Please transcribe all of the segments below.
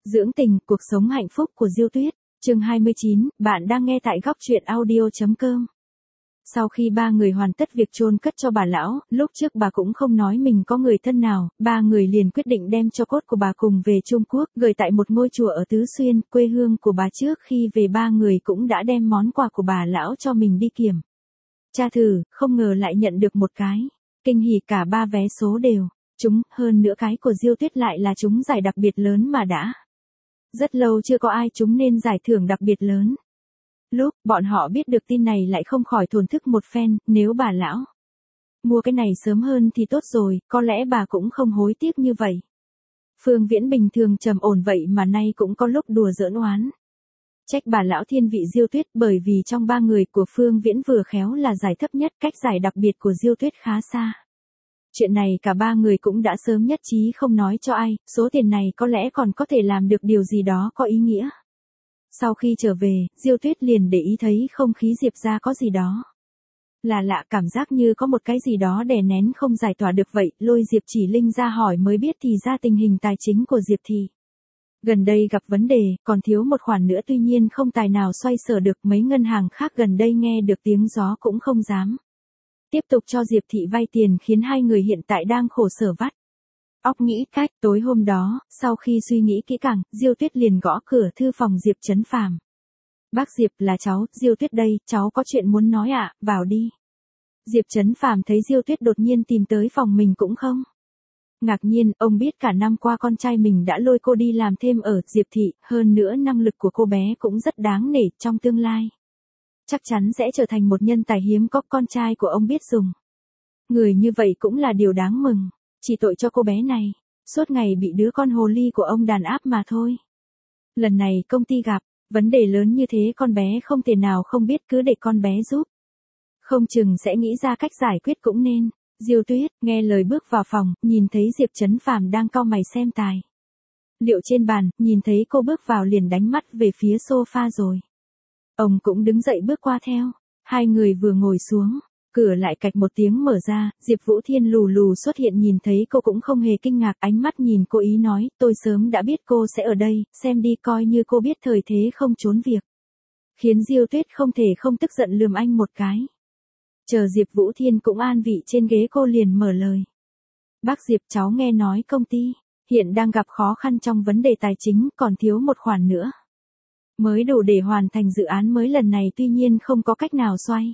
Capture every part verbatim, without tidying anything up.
Dưỡng tình, cuộc sống hạnh phúc của Diêu Tuyết, chương hai mươi chín, bạn đang nghe tại góc truyện audio chấm com. Sau khi ba người hoàn tất việc chôn cất cho bà lão, lúc trước bà cũng không nói mình có người thân nào, ba người liền quyết định đem tro cốt của bà cùng về Trung Quốc, gửi tại một ngôi chùa ở Tứ Xuyên, quê hương của bà. Trước khi về ba người cũng đã đem món quà của bà lão cho mình đi kiểm tra thử, không ngờ lại nhận được một cái kinh hỉ, cả ba vé số đều trúng, hơn nữa cái của Diêu Tuyết lại là trúng giải đặc biệt lớn mà đã rất lâu chưa có ai trúng nên giải thưởng đặc biệt lớn. Lúc bọn họ biết được tin này lại không khỏi thổn thức một phen, nếu bà lão mua cái này sớm hơn thì tốt rồi, có lẽ bà cũng không hối tiếc như vậy. Phương Viễn bình thường trầm ổn vậy mà nay cũng có lúc đùa giỡn oán trách bà lão thiên vị Diêu Tuyết, bởi vì trong ba người của Phương Viễn vừa khéo là giải thấp nhất, cách giải đặc biệt của Diêu Tuyết khá xa. Chuyện này cả ba người cũng đã sớm nhất trí không nói cho ai, số tiền này có lẽ còn có thể làm được điều gì đó có ý nghĩa. Sau khi trở về, Diêu Tuyết liền để ý thấy không khí Diệp gia có gì đó là lạ, cảm giác như có một cái gì đó đè nén không giải tỏa được vậy, lôi Diệp Chỉ Linh ra hỏi mới biết thì ra tình hình tài chính của Diệp Thị gần đây gặp vấn đề, còn thiếu một khoản nữa, tuy nhiên không tài nào xoay sở được, mấy ngân hàng khác gần đây nghe được tiếng gió cũng không dám tiếp tục cho Diệp Thị vay tiền, khiến hai người hiện tại đang khổ sở vắt óc nghĩ cách. Tối hôm đó, sau khi suy nghĩ kỹ càng, Diêu Tuyết liền gõ cửa thư phòng Diệp Chấn Phàm. Bác Diệp, là cháu, Diêu Tuyết đây, cháu có chuyện muốn nói ạ, à, vào đi. Diệp Chấn Phàm thấy Diêu Tuyết đột nhiên tìm tới phòng mình cũng không ngạc nhiên, ông biết cả năm qua con trai mình đã lôi cô đi làm thêm ở Diệp Thị, hơn nữa năng lực của cô bé cũng rất đáng nể, trong tương lai chắc chắn sẽ trở thành một nhân tài hiếm có. Con trai của ông biết dùng người như vậy cũng là điều đáng mừng, chỉ tội cho cô bé này suốt ngày bị đứa con hồ ly của ông đàn áp mà thôi. Lần này công ty gặp vấn đề lớn như thế, con bé không thể nào không biết, cứ để con bé giúp, không chừng sẽ nghĩ ra cách giải quyết cũng nên. Diêu Tuyết nghe lời bước vào phòng, nhìn thấy Diệp Chấn Phàm đang cau mày xem tài liệu trên bàn, nhìn thấy cô bước vào liền đánh mắt về phía sofa rồi. Ông cũng đứng dậy bước qua theo, hai người vừa ngồi xuống, cửa lại cạch một tiếng mở ra, Diệp Vũ Thiên lù lù xuất hiện, nhìn thấy cô cũng không hề kinh ngạc, ánh mắt nhìn cô ý nói, tôi sớm đã biết cô sẽ ở đây, xem đi, coi như cô biết thời thế không trốn việc. Khiến Diêu Tuyết không thể không tức giận lườm anh một cái. Chờ Diệp Vũ Thiên cũng an vị trên ghế, cô liền mở lời. Bác Diệp, cháu nghe nói công ty hiện đang gặp khó khăn trong vấn đề tài chính, còn thiếu một khoản nữa mới đủ để hoàn thành dự án mới lần này, tuy nhiên không có cách nào xoay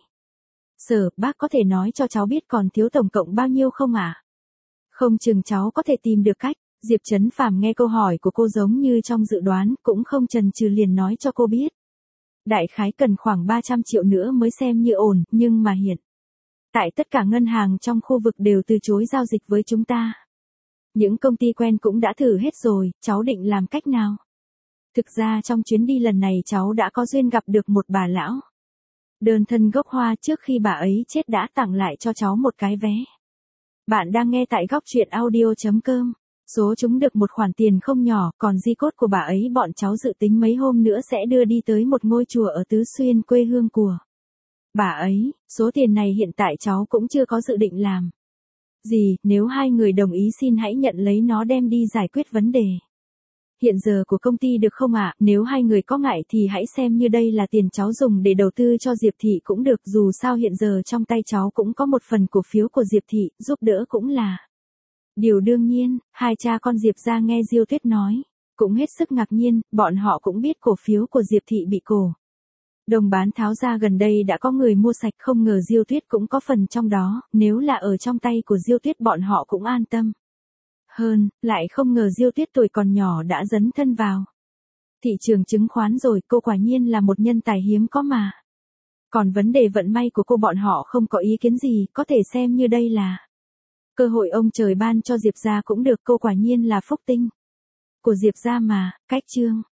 sở. Bác có thể nói cho cháu biết còn thiếu tổng cộng bao nhiêu không ạ? À? Không chừng cháu có thể tìm được cách. Diệp Chấn Phàm nghe câu hỏi của cô giống như trong dự đoán, cũng không chần chừ liền nói cho cô biết. Đại khái cần khoảng ba trăm triệu nữa mới xem như ổn, nhưng mà hiện tại tất cả ngân hàng trong khu vực đều từ chối giao dịch với chúng ta. Những công ty quen cũng đã thử hết rồi, cháu định làm cách nào? Thực ra trong chuyến đi lần này cháu đã có duyên gặp được một bà lão đơn thân gốc Hoa, trước khi bà ấy chết đã tặng lại cho cháu một cái vé. Bạn đang nghe tại góc truyện audio chấm com. Số chúng được một khoản tiền không nhỏ, còn di cốt của bà ấy bọn cháu dự tính mấy hôm nữa sẽ đưa đi tới một ngôi chùa ở Tứ Xuyên, quê hương của bà ấy. Số tiền này hiện tại cháu cũng chưa có dự định làm gì, nếu hai người đồng ý xin hãy nhận lấy nó đem đi giải quyết vấn đề hiện giờ của công ty được không ạ? À? Nếu hai người có ngại thì hãy xem như đây là tiền cháu dùng để đầu tư cho Diệp Thị cũng được, dù sao hiện giờ trong tay cháu cũng có một phần cổ phiếu của Diệp Thị, giúp đỡ cũng là điều đương nhiên. Hai cha con Diệp gia nghe Diêu Tuyết nói cũng hết sức ngạc nhiên, bọn họ cũng biết cổ phiếu của Diệp Thị bị cổ đồng bán tháo ra gần đây đã có người mua sạch, không ngờ Diêu Tuyết cũng có phần trong đó, nếu là ở trong tay của Diêu Tuyết bọn họ cũng an tâm hơn, lại không ngờ Diêu Tuyết tuổi còn nhỏ đã dấn thân vào thị trường chứng khoán rồi, cô quả nhiên là một nhân tài hiếm có mà. Còn vấn đề vận may của cô bọn họ không có ý kiến gì, có thể xem như đây là cơ hội ông trời ban cho Diệp gia cũng được, cô quả nhiên là phúc tinh của Diệp gia mà. Cách chương